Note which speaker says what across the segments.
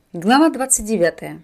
Speaker 1: Глава 29.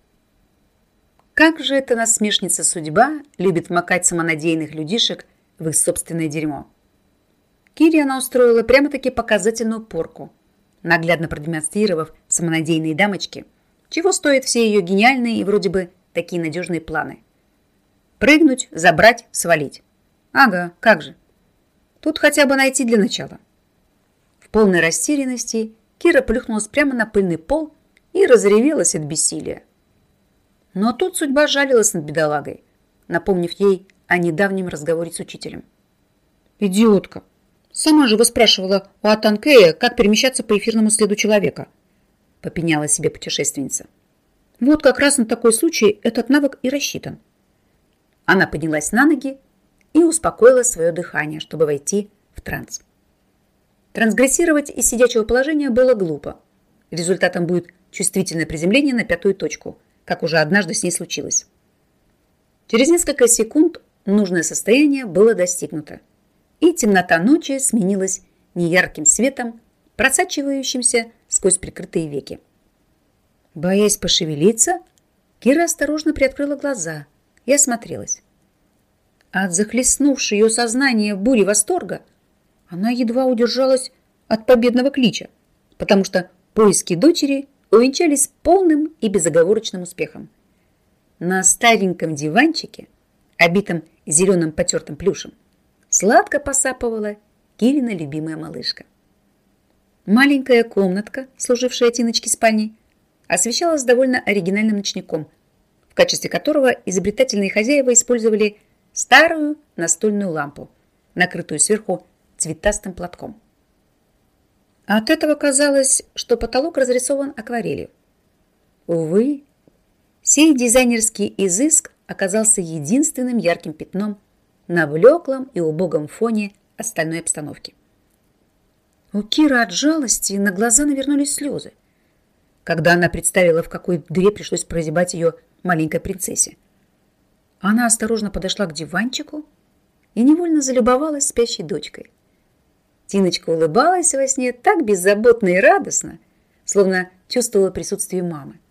Speaker 1: Как же эта насмешница судьба любит макать самонадеянных людишек в их собственное дерьмо. Кире она устроила прямо-таки показательную порку, наглядно продемонстрировав самонадеянные дамочки, чего стоят все ее гениальные и вроде бы такие надежные планы. Прыгнуть, забрать, свалить. Ага, как же. Тут хотя бы найти для начала. В полной растерянности Кира плюхнулась прямо на пыльный пол и разревелась от бессилия. Но тут судьба жалилась над бедолагой, напомнив ей о недавнем разговоре с учителем. «Идиотка! Сама же выспрашивала у Атанкея, как перемещаться по эфирному следу человека», попеняла себе путешественница. «Вот как раз на такой случай этот навык и рассчитан». Она поднялась на ноги и успокоила свое дыхание, чтобы войти в транс. Трансгрессировать из сидячего положения было глупо. Результатом будет чувствительное приземление на пятую точку, как уже однажды с ней случилось. Через несколько секунд нужное состояние было достигнуто, и темнота ночи сменилась неярким светом, просачивающимся сквозь прикрытые веки. Боясь пошевелиться, Кира осторожно приоткрыла глаза и осмотрелась. От захлестнувшей ее сознание бури восторга она едва удержалась от победного клича, потому что поиски дочери увенчались полным и безоговорочным успехом. На стареньком диванчике, обитом зеленым потертым плюшем, сладко посапывала Кирина любимая малышка. Маленькая комнатка, служившая Тиночке спальней, освещалась довольно оригинальным ночником, в качестве которого изобретательные хозяева использовали старую настольную лампу, накрытую сверху цветастым платком. От этого казалось, что потолок разрисован акварелью. Увы, сей дизайнерский изыск оказался единственным ярким пятном на блеклом и убогом фоне остальной обстановки. У Киры от жалости на глаза навернулись слезы, когда она представила, в какой дыре пришлось прозябать ее маленькой принцессе. Она осторожно подошла к диванчику и невольно залюбовалась спящей дочкой. Тиночка улыбалась во сне так беззаботно и радостно, словно чувствовала присутствие мамы.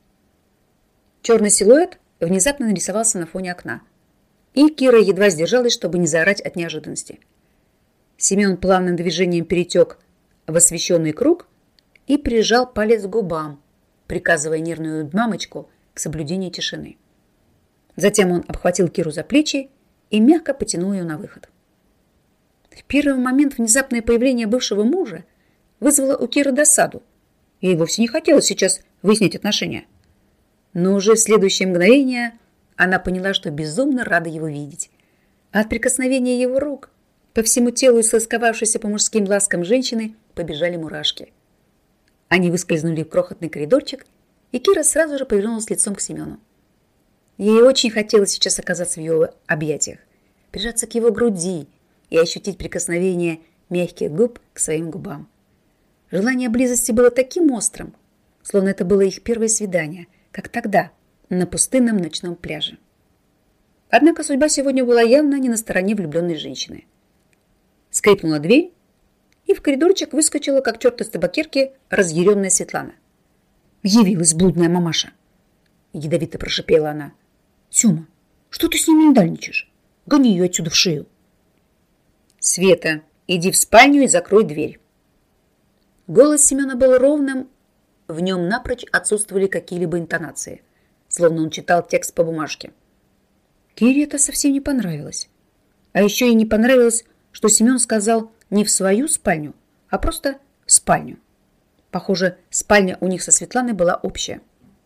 Speaker 1: Черный силуэт внезапно нарисовался на фоне окна, и Кира едва сдержалась, чтобы не заорать от неожиданности. Семен плавным движением перетек в освещенный круг и прижал палец к губам, приказывая нервную мамочку к соблюдению тишины. Затем он обхватил Киру за плечи и мягко потянул ее на выход. В первый момент внезапное появление бывшего мужа вызвало у Киры досаду. Ей вовсе не хотелось сейчас выяснить отношения. Но уже в следующее мгновение она поняла, что безумно рада его видеть. А от прикосновения его рук по всему телу исхлестковавшейся по мужским ласкам женщины побежали мурашки. Они выскользнули в крохотный коридорчик, и Кира сразу же повернулась лицом к Семену. Ей очень хотелось сейчас оказаться в его объятиях, прижаться к его груди и ощутить прикосновение мягких губ к своим губам. Желание близости было таким острым, словно это было их первое свидание, как тогда, на пустынном ночном пляже. Однако судьба сегодня была явно не на стороне влюбленной женщины. Скрипнула дверь, и в коридорчик выскочила, как черт из табакерки, разъяренная Светлана. «Явилась блудная мамаша!» Ядовито прошипела она. «Сёма, что ты с ним миндальничаешь? Гони ее отсюда в шею!» «Света, иди в спальню и закрой дверь». Голос Семена был ровным, в нем напрочь отсутствовали какие-либо интонации, словно он читал текст по бумажке. Кире это совсем не понравилось. А еще ей не понравилось, что Семен сказал не в свою спальню, а просто в спальню. Похоже, спальня у них со Светланой была общая.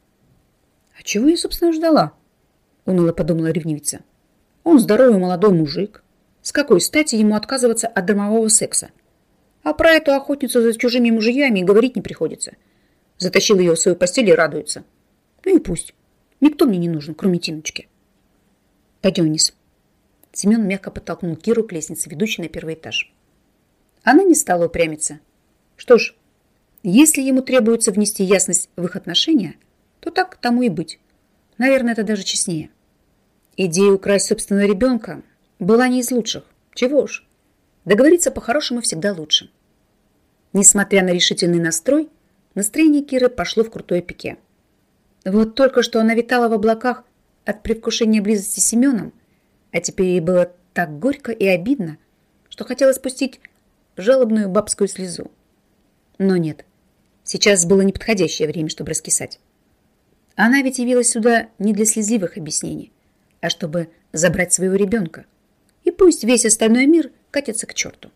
Speaker 1: «А чего я, собственно, ждала?» — уныло подумала ревнивица. «Он здоровый молодой мужик. С какой стати ему отказываться от дармового секса? А про эту охотницу за чужими мужьями говорить не приходится. Затащил ее в свою постель и радуется. Ну и пусть. Никто мне не нужен, кроме Тиночки. Пойдем вниз». Семен мягко подтолкнул Киру к лестнице, ведущей на первый этаж. Она не стала упрямиться. Что ж, если ему требуется внести ясность в их отношения, то так тому и быть. Наверное, это даже честнее. Идея украсть собственного ребенка была не из лучших. Чего уж. Договориться по-хорошему всегда лучше. Несмотря на решительный настрой, Настроение Киры пошло в крутое пике. Вот только что она витала в облаках от предвкушения близости с Семеном, а теперь ей было так горько и обидно, что хотелось спустить жалобную бабскую слезу. Но нет, сейчас было неподходящее время, чтобы раскисать. Она ведь явилась сюда не для слезливых объяснений, а чтобы забрать своего ребенка. И пусть весь остальной мир катится к черту.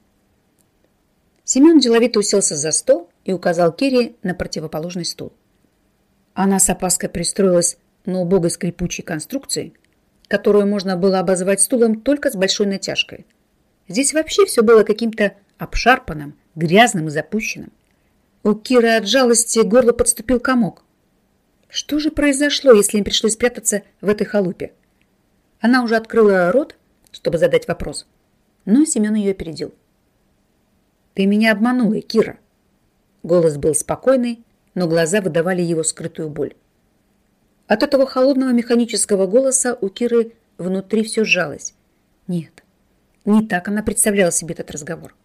Speaker 1: Семен деловито уселся за стол и указал Кире на противоположный стул. Она с опаской пристроилась на убогой скрипучей конструкции, которую можно было обозвать стулом только с большой натяжкой. Здесь вообще все было каким-то обшарпанным, грязным и запущенным. У Киры от жалости горло подступил комок. Что же произошло, если им пришлось прятаться в этой халупе? Она уже открыла рот, чтобы задать вопрос, но Семен ее опередил. «Ты меня обманула, Кира». Голос был спокойный, но глаза выдавали его скрытую боль. От этого холодного механического голоса у Киры внутри все сжалось. Нет, не так она представляла себе этот разговор.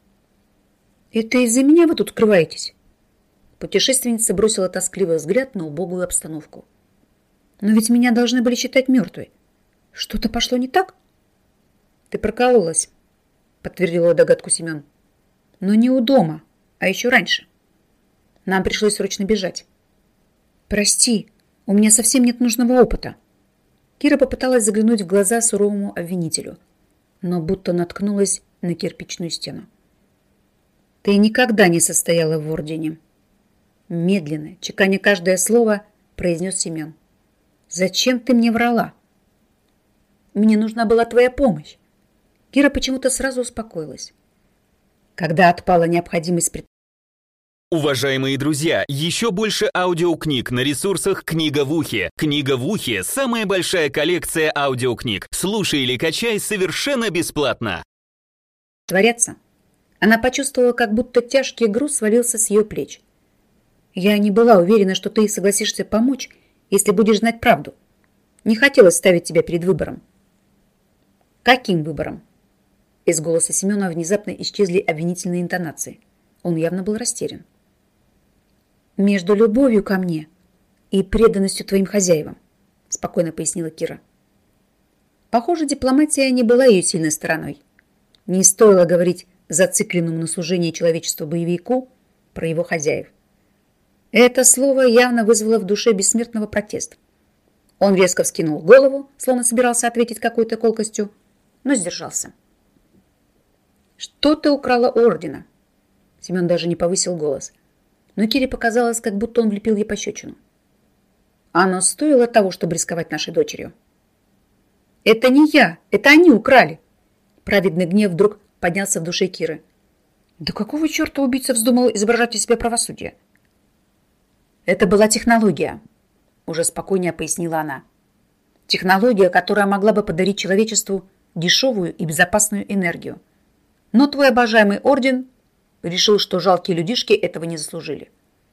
Speaker 1: «Это из-за меня вы тут скрываетесь?» Путешественница бросила тоскливый взгляд на убогую обстановку. «Но ведь меня должны были считать мертвой. Что-то пошло не так?» «Ты прокололась», — подтвердила догадку Семен. «Но не у дома, а еще раньше. Нам пришлось срочно бежать». «Прости, у меня совсем нет нужного опыта». Кира попыталась заглянуть в глаза суровому обвинителю, но будто наткнулась на кирпичную стену. «Ты никогда не состояла в ордене», — медленно, чеканя каждое слово, произнес Семен. «Зачем ты мне врала?» «Мне нужна была твоя помощь». Кира почему-то сразу успокоилась. Когда отпала необходимость
Speaker 2: Уважаемые друзья, еще больше аудиокниг на ресурсах «Книга в ухе». «Книга в ухе» — самая большая коллекция аудиокниг. Слушай или качай совершенно бесплатно.
Speaker 1: творятся, она почувствовала, как будто тяжкий груз свалился с ее плеч. «Я не была уверена, что ты согласишься помочь, если будешь знать правду. Не хотелось ставить тебя перед выбором». «Каким выбором?» Из голоса Семена внезапно исчезли обвинительные интонации. Он явно был растерян. «Между любовью ко мне и преданностью твоим хозяевам», спокойно пояснила Кира. Похоже, дипломатия не была ее сильной стороной. Не стоило говорить зацикленному на служении человечеству боевику про его хозяев. Это слово явно вызвало в душе бессмертного протест. Он резко вскинул голову, словно собирался ответить какой-то колкостью, но сдержался. «Что ты украла у ордена?» Семен даже не повысил голос. Но Кире показалось, как будто он влепил ей пощечину. «Оно стоило того, чтобы рисковать нашей дочерью». «Это не я, это они украли!» Праведный гнев вдруг поднялся в душе Киры. «Да какого черта убийца вздумал изображать из себя правосудие?» «Это была технология», уже спокойнее пояснила она. «Технология, которая могла бы подарить человечеству дешевую и безопасную энергию. Но твой обожаемый орден решил, что жалкие людишки этого не заслужили».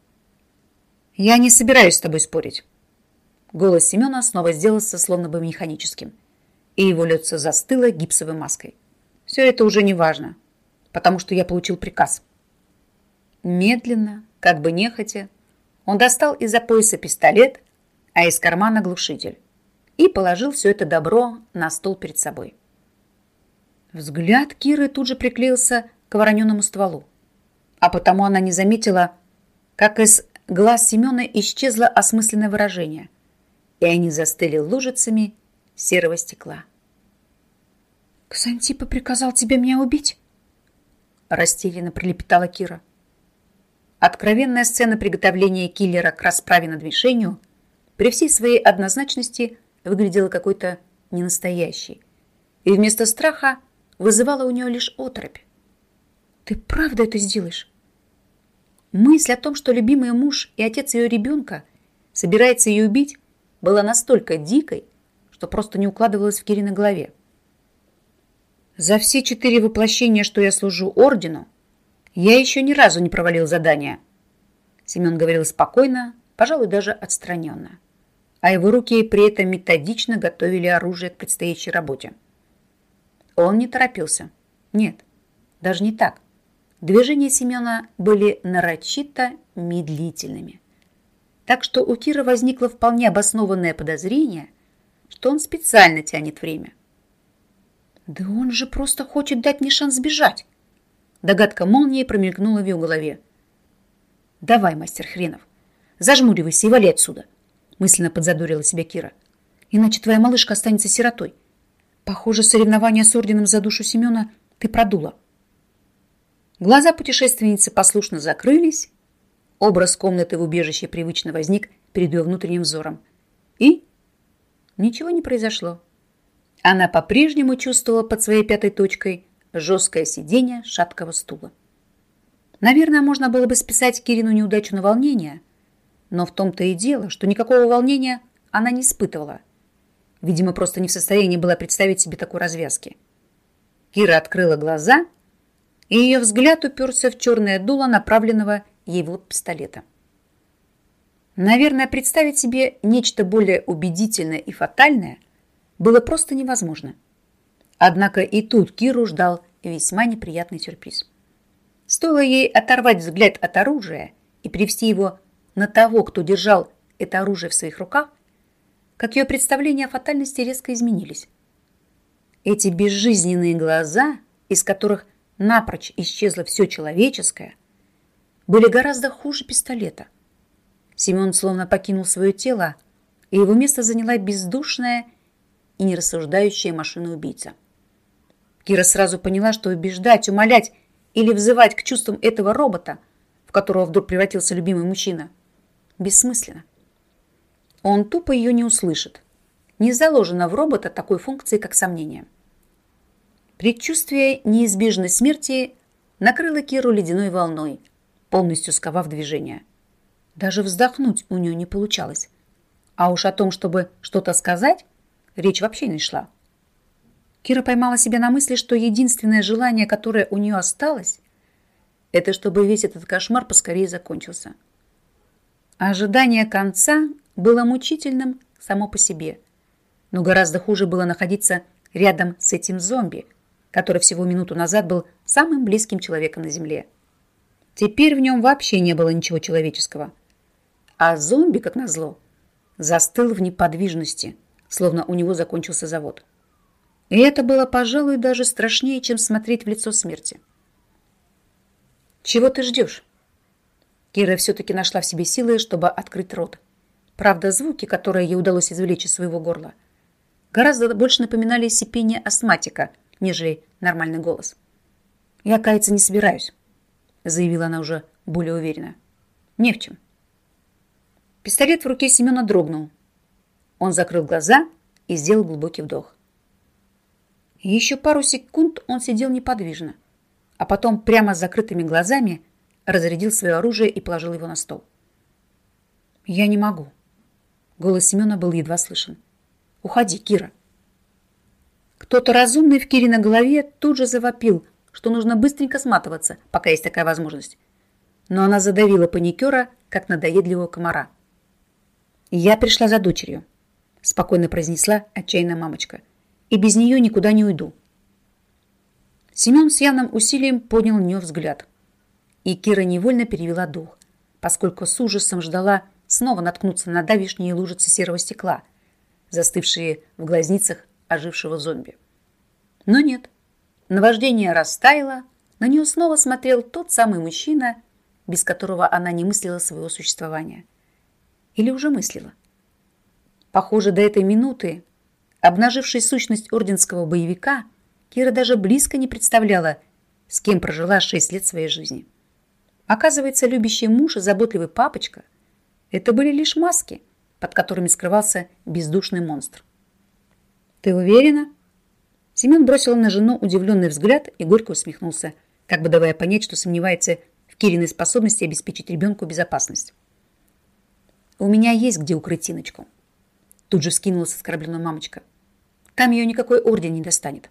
Speaker 1: «Я не собираюсь с тобой спорить». Голос Семена снова сделался словно бы механическим, и его лицо застыло гипсовой маской. «Все это уже не важно, потому что я получил приказ». Медленно, как бы нехотя, он достал из-за пояса пистолет, а из кармана глушитель, и положил все это добро на стол перед собой. Взгляд Киры тут же приклеился к вороненому стволу, а потому она не заметила, как из глаз Семена исчезло осмысленное выражение, и они застыли лужицами серого стекла. «Ксантипа приказал тебе меня убить?» Растерянно пролепетала Кира. Откровенная сцена приготовления киллера к расправе над мишенью при всей своей однозначности выглядела какой-то ненастоящей, и вместо страха вызывала у нее лишь оторопь. «Ты правда это сделаешь?» Мысль о том, что любимый муж и отец ее ребенка собирается ее убить, была настолько дикой, что просто не укладывалась в Кириной голове. «За все 4 воплощения, что я служу ордену, я еще ни разу не провалил задание», Семен говорил спокойно, пожалуй, даже отстраненно, а его руки при этом методично готовили оружие к предстоящей работе. Он не торопился. Нет, даже не так. Движения Семена были нарочито медлительными. Так что у Киры возникло вполне обоснованное подозрение, что он специально тянет время. «Да он же просто хочет дать мне шанс сбежать!» Догадка молнией промелькнула в ее голове. «Давай, мастер хренов, зажмуривайся и вали отсюда!» мысленно подзадорила себя Кира. «Иначе твоя малышка останется сиротой. Похоже, соревнования с орденом за душу Семена ты продула». Глаза путешественницы послушно закрылись. Образ комнаты в убежище привычно возник перед ее внутренним взором. И ничего не произошло. Она по-прежнему чувствовала под своей пятой точкой жесткое сиденье шаткого стула. Наверное, можно было бы списать Кирину неудачу на волнение, но в том-то и дело, что никакого волнения она не испытывала. Видимо, просто не в состоянии была представить себе такой развязки. Кира открыла глаза, и ее взгляд уперся в черное дуло направленного ей в лоб пистолета. Наверное, представить себе нечто более убедительное и фатальное было просто невозможно. Однако и тут Киру ждал весьма неприятный сюрприз. Стоило ей оторвать взгляд от оружия и привести его на того, кто держал это оружие в своих руках, как ее представления о фатальности резко изменились. Эти безжизненные глаза, из которых напрочь исчезло все человеческое, были гораздо хуже пистолета. Семен словно покинул свое тело, и его место заняла бездушная и нерассуждающая машина-убийца. Кира сразу поняла, что убеждать, умолять или взывать к чувствам этого робота, в которого вдруг превратился любимый мужчина, бессмысленно. Он тупо ее не услышит. Не заложено в робота такой функции, как сомнение. Предчувствие неизбежной смерти накрыло Киру ледяной волной, полностью сковав движение. Даже вздохнуть у нее не получалось. А уж о том, чтобы что-то сказать, речь вообще не шла. Кира поймала себя на мысли, что единственное желание, которое у нее осталось, это чтобы весь этот кошмар поскорее закончился. Ожидание конца было мучительным само по себе, но гораздо хуже было находиться рядом с этим зомби, который всего минуту назад был самым близким человеком на земле. Теперь в нем вообще не было ничего человеческого. А зомби, как назло, застыл в неподвижности, словно у него закончился завод. И это было, пожалуй, даже страшнее, чем смотреть в лицо смерти. «Чего ты ждешь?» Кира все-таки нашла в себе силы, чтобы открыть рот. Правда, звуки, которые ей удалось извлечь из своего горла, гораздо больше напоминали сипение астматика, нежели нормальный голос. «Я каяться не собираюсь», — заявила она уже более уверенно. «Не в чем». Пистолет в руке Семена дрогнул. Он закрыл глаза и сделал глубокий вдох. Еще пару секунд он сидел неподвижно, а потом прямо с закрытыми глазами разрядил свое оружие и положил его на стол. «Я не могу». Голос Семена был едва слышен. «Уходи, Кира». Кто-то разумный в Кириной голове тут же завопил, что нужно быстренько сматываться, пока есть такая возможность. Но она задавила паникера, как надоедливого комара. «Я пришла за дочерью», — спокойно произнесла отчаянная мамочка. «И без нее никуда не уйду». Семен с явным усилием поднял на нее взгляд. И Кира невольно перевела дух, поскольку с ужасом ждала снова наткнуться на давишние лужицы серого стекла, застывшие в глазницах ожившего зомби. Но нет. Наваждение растаяло, на нее снова смотрел тот самый мужчина, без которого она не мыслила своего существования. Или уже мыслила. Похоже, до этой минуты, обнажившей сущность орденского боевика, Кира даже близко не представляла, с кем прожила 6 лет своей жизни. Оказывается, любящий муж и заботливый папочка – это были лишь маски, под которыми скрывался бездушный монстр. «Ты уверена?» Семен бросил на жену удивленный взгляд и горько усмехнулся, как бы давая понять, что сомневается в Кириной способности обеспечить ребенку безопасность. «У меня есть где укрыть Тиночку», – тут же вскинулась оскорбленная мамочка. «Там ее никакой орден не достанет».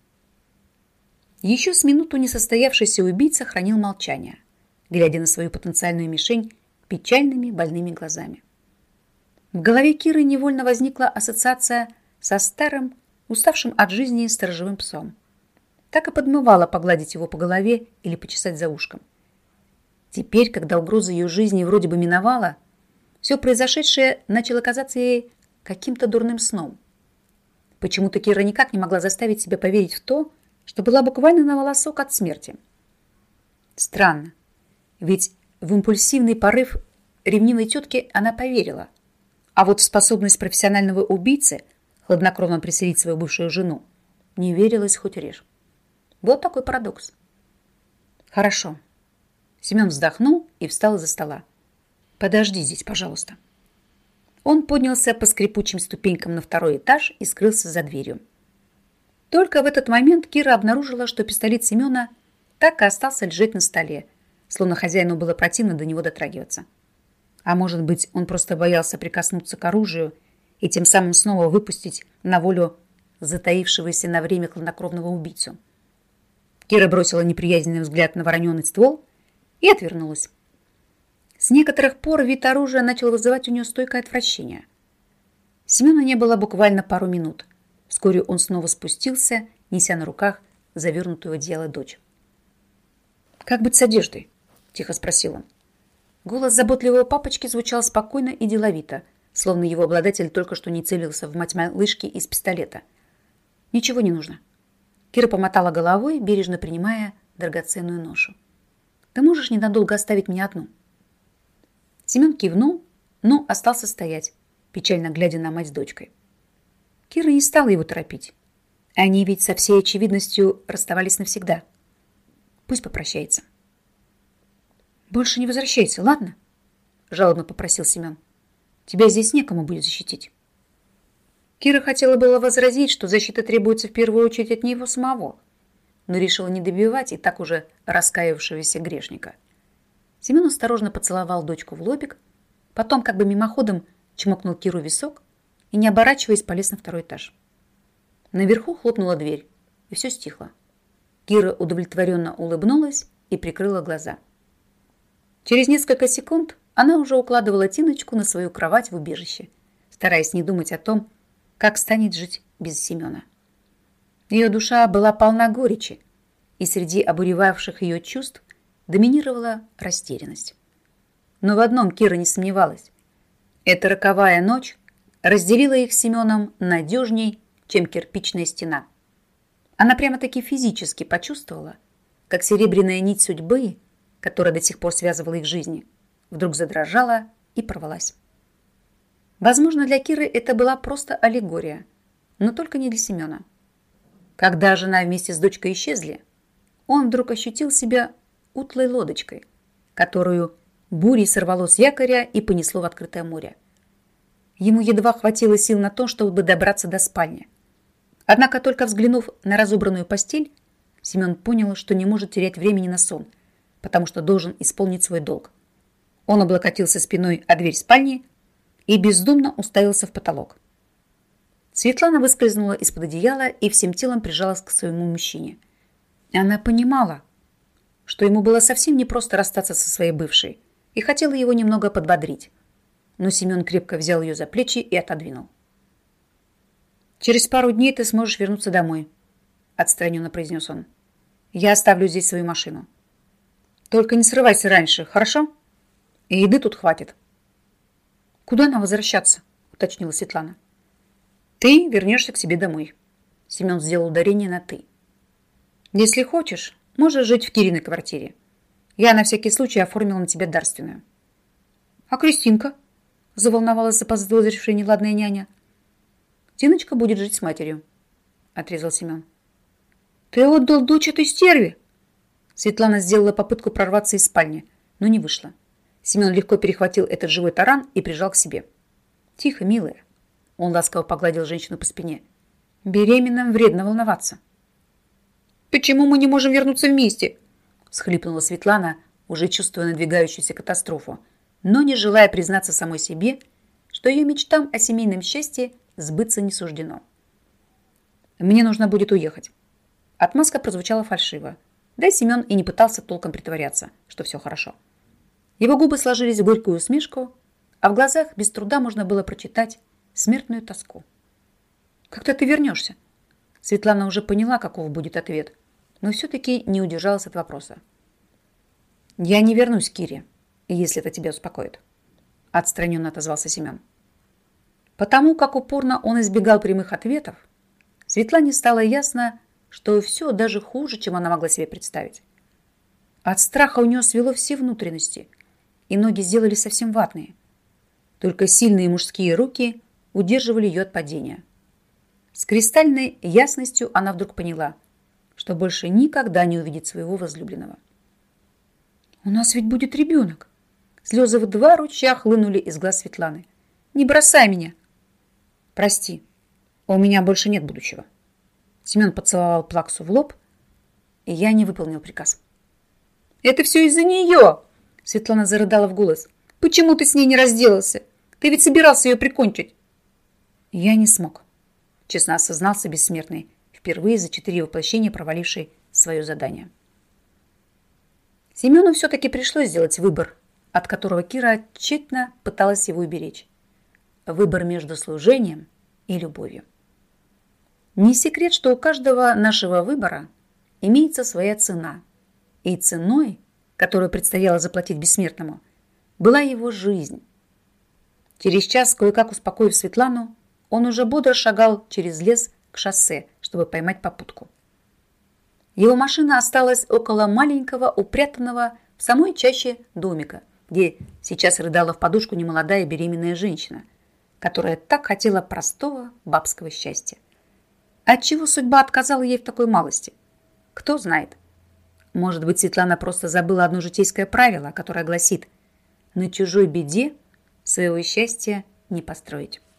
Speaker 1: Еще с минуту несостоявшийся убийца хранил молчание, глядя на свою потенциальную мишень печальными больными глазами. В голове Киры невольно возникла ассоциация со старым, уставшим от жизни сторожевым псом. так и подмывала погладить его по голове или почесать за ушком. Теперь, когда угроза ее жизни вроде бы миновала, все произошедшее начало казаться ей каким-то дурным сном. Почему-то Кира никак не могла заставить себя поверить в то, что была буквально на волосок от смерти. Странно, ведь в импульсивный порыв ревнивой тетки она поверила, а вот в способность профессионального убийцы хладнокровно преследовать свою бывшую жену не верилось хоть режь. Вот такой парадокс. Хорошо. Семен вздохнул и встал из-за стола. Подожди здесь, пожалуйста. Он поднялся по скрипучим ступенькам на второй этаж и скрылся за дверью. Только в этот момент Кира обнаружила, что пистолет Семена так и остался лежать на столе, словно хозяину было противно до него дотрагиваться. А может быть, он просто боялся прикоснуться к оружию и тем самым снова выпустить на волю затаившегося на время хладнокровного убийцу. Кира бросила неприязненный взгляд на вороненый ствол и отвернулась. С некоторых пор вид оружия начал вызывать у нее стойкое отвращение. Семена не было буквально пару минут. Вскоре он снова спустился, неся на руках завернутую в одеяло дочь. «Как быть с одеждой?» – тихо спросил он. Голос заботливого папочки звучал спокойно и деловито, словно его обладатель только что не целился в мать малышки из пистолета. «Ничего не нужно». Кира помотала головой, бережно принимая драгоценную ношу. «Ты можешь ненадолго оставить меня одну?» Семен кивнул, но остался стоять, печально глядя на мать с дочкой. Кира не стала его торопить. Они ведь со всей очевидностью расставались навсегда. Пусть попрощается. «Больше не возвращайся, ладно?» – жалобно попросил Семен. «Тебя здесь некому будет защитить». Кира хотела было возразить, что защита требуется в первую очередь от него самого, но решила не добивать и так уже раскаявшегося грешника. Семен осторожно поцеловал дочку в лобик, потом как бы мимоходом чмокнул Киру в висок и, не оборачиваясь, полез на второй этаж. Наверху хлопнула дверь, и все стихло. Кира удовлетворенно улыбнулась и прикрыла глаза. Через несколько секунд она уже укладывала Тиночку на свою кровать в убежище, стараясь не думать о том, как станет жить без Семена. Ее душа была полна горечи, и среди обуревавших ее чувств доминировала растерянность. Но в одном Кира не сомневалась. Эта роковая ночь разделила их с Семеном надежней, чем кирпичная стена. Она прямо-таки физически почувствовала, как серебряная нить судьбы, которая до сих пор связывала их жизни, вдруг задрожала и порвалась. Возможно, для Киры это была просто аллегория, но только не для Семена. Когда жена вместе с дочкой исчезли, он вдруг ощутил себя утлой лодочкой, которую бурей сорвало с якоря и понесло в открытое море. Ему едва хватило сил на то, чтобы добраться до спальни. Однако, только взглянув на разобранную постель, Семен понял, что не может терять времени на сон, потому что должен исполнить свой долг. Он облокотился спиной о дверь спальни и бездумно уставился в потолок. Светлана выскользнула из-под одеяла и всем телом прижалась к своему мужчине. Она понимала, что ему было совсем непросто расстаться со своей бывшей, и хотела его немного подбодрить. Но Семен крепко взял ее за плечи и отодвинул. «Через пару дней ты сможешь вернуться домой», – отстраненно произнес он. «Я оставлю здесь свою машину. Только не срывайся раньше, хорошо? И еды тут хватит». «Куда нам возвращаться?» – уточнила Светлана. «Ты вернешься к себе домой». Семен сделал ударение на «ты». «Если хочешь, можешь жить в Кириной квартире. Я на всякий случай оформила на тебя дарственную». «А Кристинка?» – заволновалась заподозрившая неладная няня. «Тиночка будет жить с матерью», – отрезал Семен. «Ты отдал дочь этой стерве?» Светлана сделала попытку прорваться из спальни, но не вышла. Семен легко перехватил этот живой таран и прижал к себе. «Тихо, милая». Он ласково погладил женщину по спине. «Беременным вредно волноваться». «Почему мы не можем вернуться вместе?» – всхлипнула Светлана, уже чувствуя надвигающуюся катастрофу, но не желая признаться самой себе, что ее мечтам о семейном счастье сбыться не суждено. «Мне нужно будет уехать». Отмазка прозвучала фальшиво, да и Семен и не пытался толком притворяться, что все хорошо. Его губы сложились в горькую усмешку, а в глазах без труда можно было прочитать смертную тоску. «Когда ты вернешься?» Светлана уже поняла, каков будет ответ, но все-таки не удержалась от вопроса. «Я не вернусь к Кире, если это тебя успокоит», – отстраненно отозвался Семен. Потому как упорно он избегал прямых ответов, Светлане стало ясно, что все даже хуже, чем она могла себе представить. От страха у нее свело все внутренности, и ноги сделали совсем ватные. Только сильные мужские руки удерживали ее от падения. С кристальной ясностью она вдруг поняла, что больше никогда не увидит своего возлюбленного. «У нас ведь будет ребенок!» Слезы в 2 ручья хлынули из глаз Светланы. «Не бросай меня!» «Прости, у меня больше нет будущего». Семен поцеловал Плаксу в лоб, и я не выполнил приказ. «Это все из-за нее!» Светлана зарыдала в голос. «Почему ты с ней не разделался? Ты ведь собирался ее прикончить!» «Я не смог», честно осознался бессмертный, впервые за 4 воплощения проваливший свое задание. Семену все-таки пришлось сделать выбор, от которого Кира тщетно пыталась его уберечь. Выбор между служением и любовью. Не секрет, что у каждого нашего выбора имеется своя цена. И ценой, которую предстояло заплатить бессмертному, была его жизнь. Через час, кое-как успокоив Светлану, он уже бодро шагал через лес к шоссе, чтобы поймать попутку. Его машина осталась около маленького, упрятанного в самой чаще домика, где сейчас рыдала в подушку немолодая беременная женщина, которая так хотела простого бабского счастья. Отчего судьба отказала ей в такой малости? Кто знает. Может быть, Светлана просто забыла одно житейское правило, которое гласит: на чужой беде своего счастья не построить.